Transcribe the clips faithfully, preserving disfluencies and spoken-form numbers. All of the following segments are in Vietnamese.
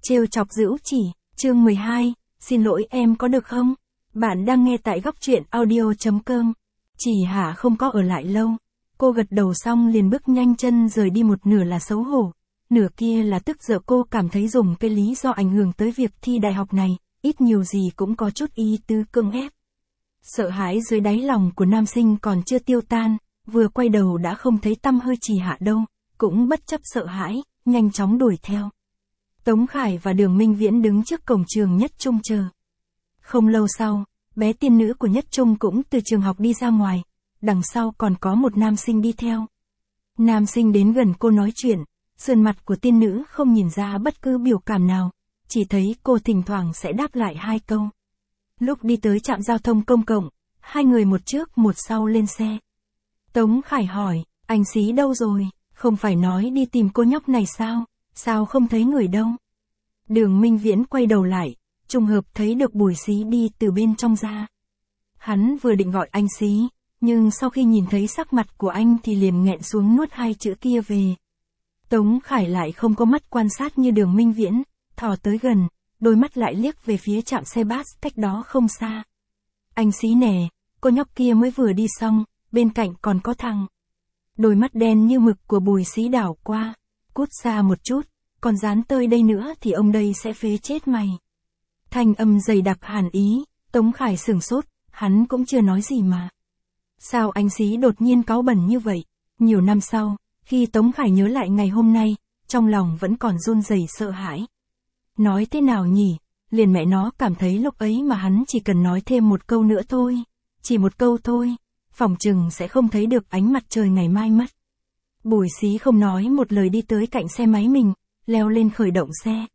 Trêu chọc Dữu Chỉ, chương mười hai, xin lỗi em có được không? Bạn đang nghe tại góc truyện audio.com. Chỉ Hạ không có ở lại lâu. Cô gật đầu xong liền bước nhanh chân rời đi, một nửa là xấu hổ, nửa kia là tức giận. Cô cảm thấy dùng cái lý do ảnh hưởng tới việc thi đại học này, ít nhiều gì cũng có chút ý tứ cưỡng ép. Sợ hãi dưới đáy lòng của nam sinh còn chưa tiêu tan, vừa quay đầu đã không thấy tăm hơi Chỉ Hạ đâu, cũng bất chấp sợ hãi, nhanh chóng đuổi theo. Tống Khải và Đường Minh Viễn đứng trước cổng trường Nhất Trung chờ. Không lâu sau, bé tiên nữ của Nhất Trung cũng từ trường học đi ra ngoài, đằng sau còn có một nam sinh đi theo. Nam sinh đến gần cô nói chuyện, sườn mặt của tiên nữ không nhìn ra bất cứ biểu cảm nào, chỉ thấy cô thỉnh thoảng sẽ đáp lại hai câu. Lúc đi tới trạm giao thông công cộng, hai người một trước một sau lên xe. Tống Khải hỏi, anh Xí đâu rồi, không phải nói đi tìm cô nhóc này sao, sao không thấy người đâu. Đường Minh Viễn quay đầu lại, trùng hợp thấy được Bùi Xí đi từ bên trong ra. Hắn vừa định gọi anh Xí, nhưng sau khi nhìn thấy sắc mặt của anh thì liền nghẹn xuống nuốt hai chữ kia về. Tống Khải lại không có mắt quan sát như Đường Minh Viễn, thò tới gần, đôi mắt lại liếc về phía trạm xe bus cách đó không xa. Anh Xí nè, cô nhóc kia mới vừa đi xong, bên cạnh còn có thằng. Đôi mắt đen như mực của Bùi Xí đảo qua, cút xa một chút, còn dán tơi đây nữa thì ông đây sẽ phế chết mày. Thanh âm dày đặc hàn ý, Tống Khải sửng sốt, hắn cũng chưa nói gì mà. Sao anh Xí đột nhiên cáu bẩn như vậy? Nhiều năm sau, khi Tống Khải nhớ lại ngày hôm nay, trong lòng vẫn còn run rẩy sợ hãi. Nói thế nào nhỉ? Liền mẹ nó cảm thấy lúc ấy mà hắn chỉ cần nói thêm một câu nữa thôi, chỉ một câu thôi, phỏng chừng sẽ không thấy được ánh mặt trời ngày mai mất. Bùi Xí không nói một lời đi tới cạnh xe máy mình, leo lên khởi động xe.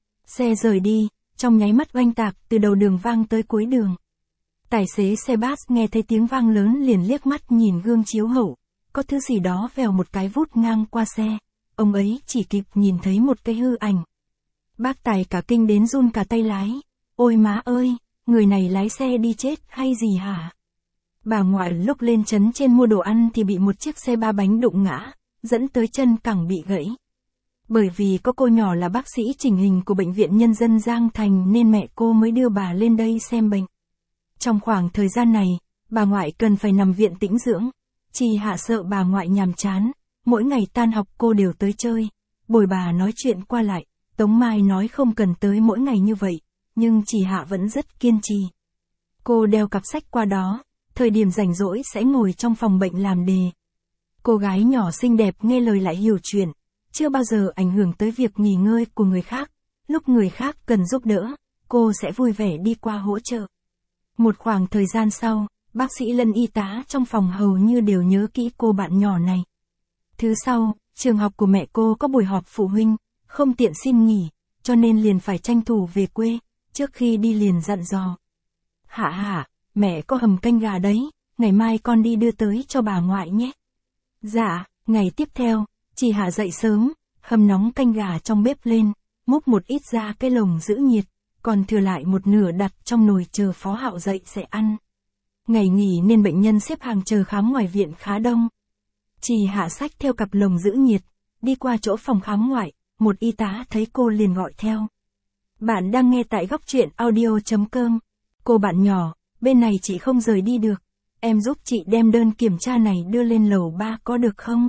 Xe rời đi, trong nháy mắt oanh tạc từ đầu đường vang tới cuối đường. Tài xế xe bus nghe thấy tiếng vang lớn liền liếc mắt nhìn gương chiếu hậu, có thứ gì đó vèo một cái vút ngang qua xe, ông ấy chỉ kịp nhìn thấy một cái hư ảnh. Bác Tài cả kinh đến run cả tay lái, ôi má ơi, người này lái xe đi chết hay gì hả? Bà ngoại lúc lên trấn trên mua đồ ăn thì bị một chiếc xe ba bánh đụng ngã, dẫn tới chân cẳng bị gãy. Bởi vì có cô nhỏ là bác sĩ chỉnh hình của Bệnh viện Nhân dân Giang Thành nên mẹ cô mới đưa bà lên đây xem bệnh. Trong khoảng thời gian này, bà ngoại cần phải nằm viện tĩnh dưỡng. Chỉ Hạ sợ bà ngoại nhàm chán, mỗi ngày tan học cô đều tới chơi, bồi bà nói chuyện qua lại. Tống Mai nói không cần tới mỗi ngày như vậy, nhưng Chỉ Hạ vẫn rất kiên trì. Cô đeo cặp sách qua đó, thời điểm rảnh rỗi sẽ ngồi trong phòng bệnh làm đề. Cô gái nhỏ xinh đẹp nghe lời lại hiểu chuyện, chưa bao giờ ảnh hưởng tới việc nghỉ ngơi của người khác. Lúc người khác cần giúp đỡ, cô sẽ vui vẻ đi qua hỗ trợ. Một khoảng thời gian sau, bác sĩ lẫn y tá trong phòng hầu như đều nhớ kỹ cô bạn nhỏ này. Thứ sau, trường học của mẹ cô có buổi họp phụ huynh, không tiện xin nghỉ, cho nên liền phải tranh thủ về quê, trước khi đi liền dặn dò. Hạ Hạ, mẹ có hầm canh gà đấy, ngày mai con đi đưa tới cho bà ngoại nhé. Dạ, ngày tiếp theo, Chỉ Hạ dậy sớm, hầm nóng canh gà trong bếp lên, múc một ít ra cái lồng giữ nhiệt, còn thừa lại một nửa đặt trong nồi chờ Phó Hạo dậy sẽ ăn. Ngày nghỉ nên bệnh nhân xếp hàng chờ khám ngoài viện khá đông. Chỉ Hạ xách theo cặp lồng giữ nhiệt, đi qua chỗ phòng khám ngoại, một y tá thấy cô liền gọi theo. Bạn đang nghe tại góc truyện audio.com. Cô bạn nhỏ, bên này chị không rời đi được, em giúp chị đem đơn kiểm tra này đưa lên lầu ba có được không?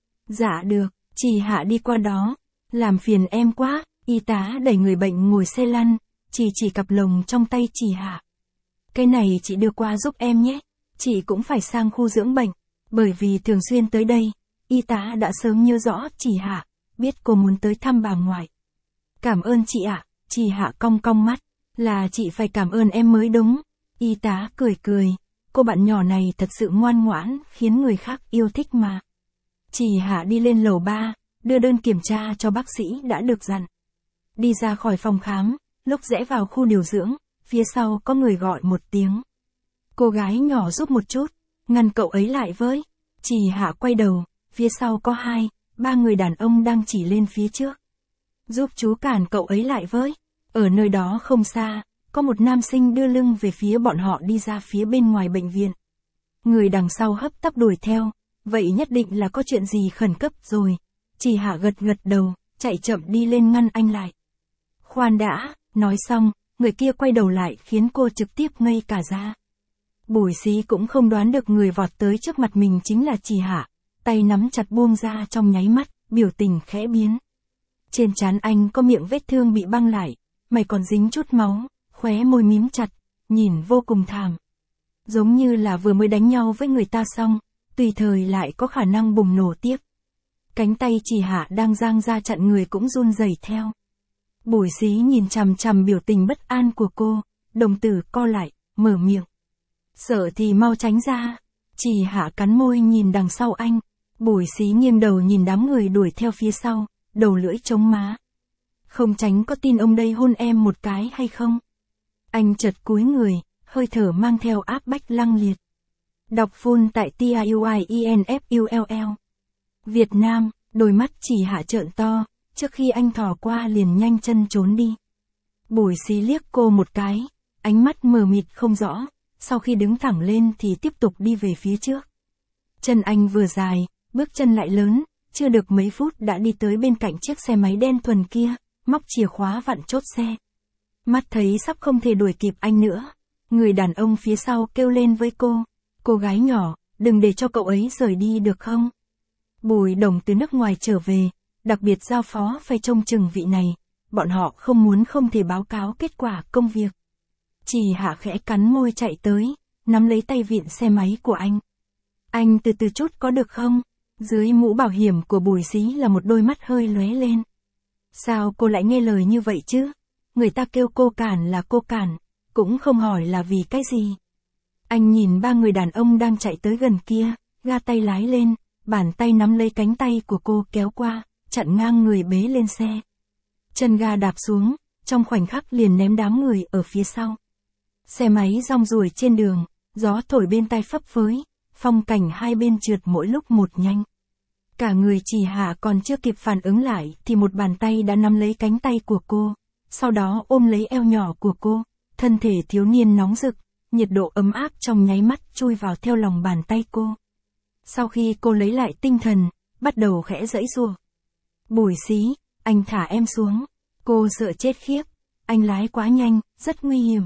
Dạ được, Chỉ Hạ đi qua đó, làm phiền em quá. Y tá đẩy người bệnh ngồi xe lăn, chỉ chỉ cặp lồng trong tay Chỉ Hạ. Cái này chị đưa qua giúp em nhé, chị cũng phải sang khu dưỡng bệnh, bởi vì thường xuyên tới đây, y tá đã sớm nhớ rõ Chỉ Hạ, biết cô muốn tới thăm bà ngoại. Cảm ơn chị ạ, Chỉ Hạ cong cong mắt, là chị phải cảm ơn em mới đúng. Y tá cười cười, cô bạn nhỏ này thật sự ngoan ngoãn, khiến người khác yêu thích mà. Chỉ Hạ đi lên lầu ba, đưa đơn kiểm tra cho bác sĩ đã được dặn. Đi ra khỏi phòng khám, lúc rẽ vào khu điều dưỡng, phía sau có người gọi một tiếng. Cô gái nhỏ giúp một chút, ngăn cậu ấy lại với. Chỉ Hạ quay đầu, phía sau có hai, ba người đàn ông đang chỉ lên phía trước. Giúp chú cản cậu ấy lại với. Ở nơi đó không xa, có một nam sinh đưa lưng về phía bọn họ đi ra phía bên ngoài bệnh viện. Người đằng sau hấp tấp đuổi theo, vậy nhất định là có chuyện gì khẩn cấp rồi. Chỉ Hạ gật gật đầu, chạy chậm đi lên ngăn anh lại. Khoan đã, nói xong, người kia quay đầu lại khiến cô trực tiếp ngây cả ra. Bùi Xí cũng không đoán được người vọt tới trước mặt mình chính là Trì Hạ, tay nắm chặt buông ra trong nháy mắt, biểu tình khẽ biến. Trên trán anh có miệng vết thương bị băng lại, mày còn dính chút máu, khóe môi mím chặt, nhìn vô cùng thảm. Giống như là vừa mới đánh nhau với người ta xong, tùy thời lại có khả năng bùng nổ tiếp. Cánh tay Trì Hạ đang giang ra chặn người cũng run rẩy theo. Bùi Xí nhìn chằm chằm biểu tình bất an của cô, đồng tử co lại, mở miệng. Sợ thì mau tránh ra. Trì Hạ cắn môi nhìn đằng sau anh. Bùi Xí nghiêng đầu nhìn đám người đuổi theo phía sau, đầu lưỡi chống má. Không tránh có tin ông đây hôn em một cái hay không? Anh chợt cúi người, hơi thở mang theo áp bách lăng liệt. Đọc full tại T I U I E N F U L L. Việt Nam, đôi mắt Trì Hạ trợn to, trước khi anh thò qua liền nhanh chân trốn đi. Bùi Xí liếc cô một cái, ánh mắt mờ mịt không rõ, sau khi đứng thẳng lên thì tiếp tục đi về phía trước. Chân anh vừa dài, bước chân lại lớn, chưa được mấy phút đã đi tới bên cạnh chiếc xe máy đen thuần kia, móc chìa khóa vặn chốt xe. Mắt thấy sắp không thể đuổi kịp anh nữa, người đàn ông phía sau kêu lên với cô, cô gái nhỏ, đừng để cho cậu ấy rời đi được không? Bùi Đồng từ nước ngoài trở về, đặc biệt giao phó phải trông chừng vị này, bọn họ không muốn không thể báo cáo kết quả công việc. Trì Hạ khẽ cắn môi chạy tới, nắm lấy tay vịn xe máy của anh. Anh từ từ chút có được không? Dưới mũ bảo hiểm của Bùi Xí là một đôi mắt hơi lóe lên. Sao cô lại nghe lời như vậy chứ? Người ta kêu cô cản là cô cản, cũng không hỏi là vì cái gì. Anh nhìn ba người đàn ông đang chạy tới gần kia, ga tay lái lên, bàn tay nắm lấy cánh tay của cô kéo qua, chặn ngang người bế lên xe. Chân ga đạp xuống, trong khoảnh khắc liền ném đám người ở phía sau. Xe máy rong ruổi trên đường, gió thổi bên tai phấp phới, phong cảnh hai bên trượt mỗi lúc một nhanh. Cả người Trì Hạ còn chưa kịp phản ứng lại thì một bàn tay đã nắm lấy cánh tay của cô, sau đó ôm lấy eo nhỏ của cô, thân thể thiếu niên nóng rực, nhiệt độ ấm áp trong nháy mắt chui vào theo lòng bàn tay cô. Sau khi cô lấy lại tinh thần, bắt đầu khẽ giãy giụa. Bùi Xí, anh thả em xuống. Cô sợ chết khiếp, anh lái quá nhanh, rất nguy hiểm.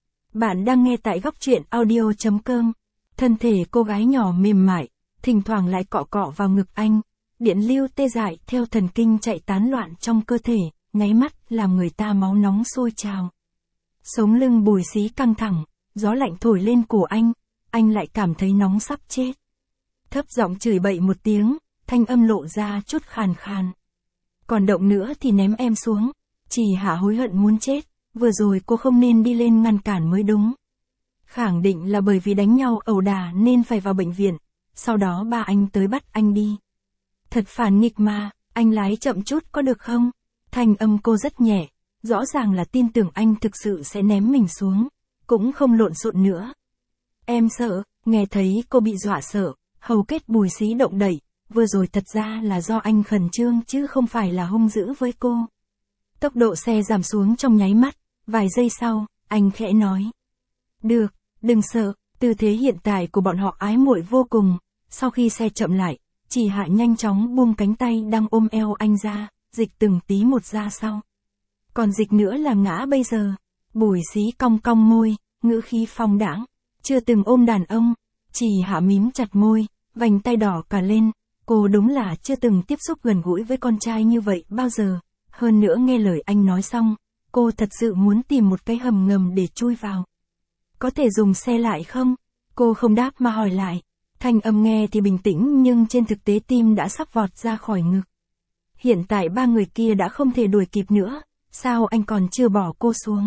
Bạn đang nghe tại góc truyện audio chấm com. Thân thể cô gái nhỏ mềm mại, thỉnh thoảng lại cọ cọ vào ngực anh, điện lưu tê dại theo thần kinh chạy tán loạn trong cơ thể, nháy mắt làm người ta máu nóng sôi trào. Sống lưng Bùi Xí căng thẳng, gió lạnh thổi lên cổ anh, anh lại cảm thấy nóng sắp chết. Thấp giọng chửi bậy một tiếng, thanh âm lộ ra chút khàn khàn. Còn động nữa thì ném em xuống. Trì Hạ hối hận muốn chết, vừa rồi cô không nên đi lên ngăn cản mới đúng. Khẳng định là bởi vì đánh nhau ẩu đả nên phải vào bệnh viện, sau đó ba anh tới bắt anh đi. Thật phản nghịch mà, anh lái chậm chút có được không? Thanh âm cô rất nhẹ, rõ ràng là tin tưởng anh thực sự sẽ ném mình xuống, cũng không lộn xộn nữa. Em sợ, nghe thấy cô bị dọa sợ, hầu kết Bùi Xí động đẩy, vừa rồi thật ra là do anh khẩn trương chứ không phải là hung dữ với cô. Tốc độ xe giảm xuống trong nháy mắt, vài giây sau, anh khẽ nói. Được, đừng sợ, tư thế hiện tại của bọn họ ái muội vô cùng, sau khi xe chậm lại, Trì Hạ nhanh chóng buông cánh tay đang ôm eo anh ra, dịch từng tí một ra sau. Còn dịch nữa là ngã bây giờ. Bùi Xí cong cong môi, ngữ khí phong đãng, chưa từng ôm đàn ông. Trì Hạ mím chặt môi, vành tay đỏ cả lên, cô đúng là chưa từng tiếp xúc gần gũi với con trai như vậy bao giờ. Hơn nữa nghe lời anh nói xong, cô thật sự muốn tìm một cái hầm ngầm để chui vào. Có thể dùng xe lại không? Cô không đáp mà hỏi lại. Thanh âm nghe thì bình tĩnh nhưng trên thực tế tim đã sắp vọt ra khỏi ngực. Hiện tại ba người kia đã không thể đuổi kịp nữa, sao anh còn chưa bỏ cô xuống?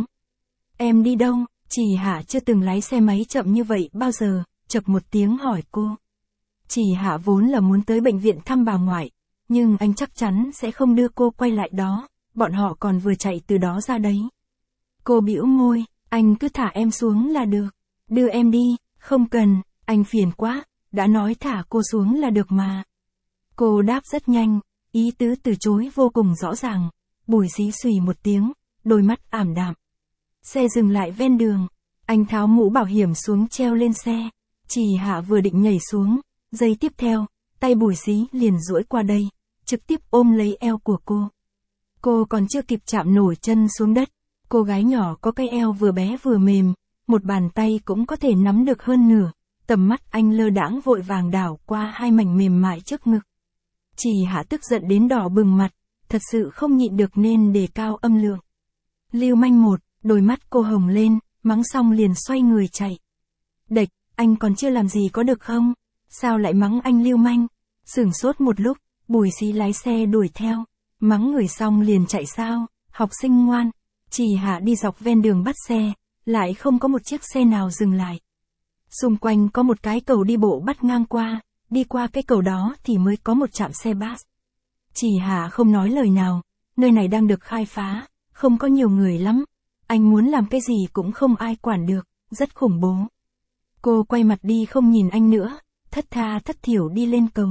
Em đi đâu? Trì Hạ chưa từng lái xe máy chậm như vậy bao giờ, chập một tiếng hỏi cô. Trì Hạ vốn là muốn tới bệnh viện thăm bà ngoại, nhưng anh chắc chắn sẽ không đưa cô quay lại đó, bọn họ còn vừa chạy từ đó ra đấy. Cô bĩu môi, anh cứ thả em xuống là được. Đưa em đi, không cần, anh phiền quá, đã nói thả cô xuống là được mà. Cô đáp rất nhanh, ý tứ từ chối vô cùng rõ ràng. Bùi Xí xùy một tiếng, đôi mắt ảm đạm. Xe dừng lại ven đường, anh tháo mũ bảo hiểm xuống treo lên xe. Trì Hạ vừa định nhảy xuống, giây tiếp theo, tay Bùi Xí liền duỗi qua đây, trực tiếp ôm lấy eo của cô. Cô còn chưa kịp chạm nổi chân xuống đất. Cô gái nhỏ có cái eo vừa bé vừa mềm, một bàn tay cũng có thể nắm được hơn nửa. Tầm mắt anh lơ đãng vội vàng đảo qua hai mảnh mềm mại trước ngực. Trì Hạ tức giận đến đỏ bừng mặt, thật sự không nhịn được nên đề cao âm lượng. Lưu manh một, đôi mắt cô hồng lên, mắng xong liền xoay người chạy. Đệch, anh còn chưa làm gì có được không? Sao lại mắng anh lưu manh? Sửng sốt một lúc, Bùi Xí lái xe đuổi theo. Mắng người xong liền chạy sao? Học sinh ngoan. Trì Hạ đi dọc ven đường bắt xe, lại không có một chiếc xe nào dừng lại. Xung quanh có một cái cầu đi bộ bắt ngang qua, đi qua cái cầu đó thì mới có một trạm xe bus. Trì Hạ không nói lời nào, nơi này đang được khai phá, không có nhiều người lắm. Anh muốn làm cái gì cũng không ai quản được, rất khủng bố. Cô quay mặt đi không nhìn anh nữa, thất tha thất thiểu đi lên cầu.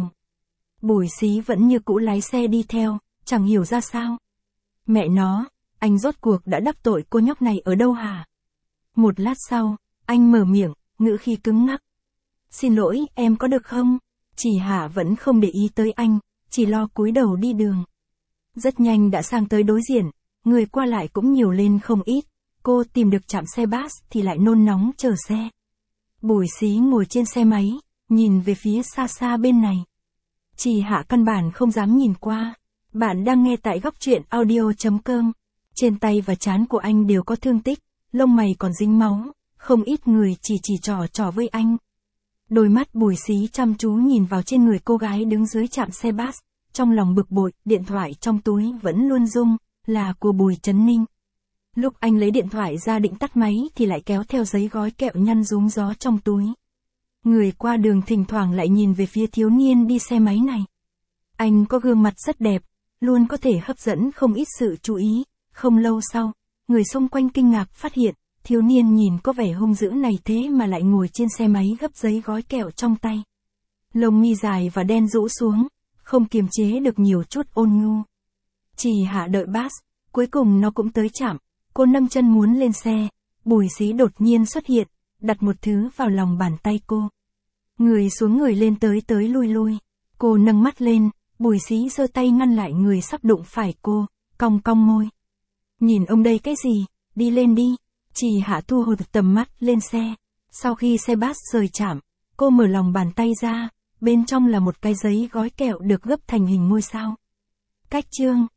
Bùi Xí vẫn như cũ lái xe đi theo, chẳng hiểu ra sao. Mẹ nó, anh rốt cuộc đã đắc tội cô nhóc này ở đâu hả? Một lát sau, anh mở miệng, ngữ khí cứng ngắc. Xin lỗi, em có được không? Trì Hạ vẫn không để ý tới anh, chỉ lo cúi đầu đi đường. Rất nhanh đã sang tới đối diện, người qua lại cũng nhiều lên không ít. Cô tìm được trạm xe bus thì lại nôn nóng chờ xe. Bùi Xí ngồi trên xe máy, nhìn về phía xa xa bên này. Trì Hạ căn bản không dám nhìn qua. Bạn đang nghe tại góc truyện audio chấm com. Trên tay và trán của anh đều có thương tích, lông mày còn dính máu, không ít người chỉ chỉ trò trò với anh. Đôi mắt Bùi Xí chăm chú nhìn vào trên người cô gái đứng dưới trạm xe bus, trong lòng bực bội, điện thoại trong túi vẫn luôn rung, là của Bùi Trấn Ninh. Lúc anh lấy điện thoại ra định tắt máy thì lại kéo theo giấy gói kẹo nhăn rúm gió trong túi. Người qua đường thỉnh thoảng lại nhìn về phía thiếu niên đi xe máy này. Anh có gương mặt rất đẹp, luôn có thể hấp dẫn không ít sự chú ý. Không lâu sau, người xung quanh kinh ngạc phát hiện, thiếu niên nhìn có vẻ hung dữ này thế mà lại ngồi trên xe máy gấp giấy gói kẹo trong tay. Lông mi dài và đen rũ xuống, không kiềm chế được nhiều chút ôn nhu. Trì Hạ đợi bus, cuối cùng nó cũng tới trạm. Cô nâng chân muốn lên xe, Bùi Xí đột nhiên xuất hiện, đặt một thứ vào lòng bàn tay cô. Người xuống người lên tới tới lui lui. Cô nâng mắt lên, Bùi Xí giơ tay ngăn lại người sắp đụng phải cô, cong cong môi. Nhìn ông đây cái gì, đi lên đi. Trì Hạ thu hồi tầm mắt lên xe. Sau khi xe bus rời trạm, cô mở lòng bàn tay ra, bên trong là một cái giấy gói kẹo được gấp thành hình ngôi sao. Cách chương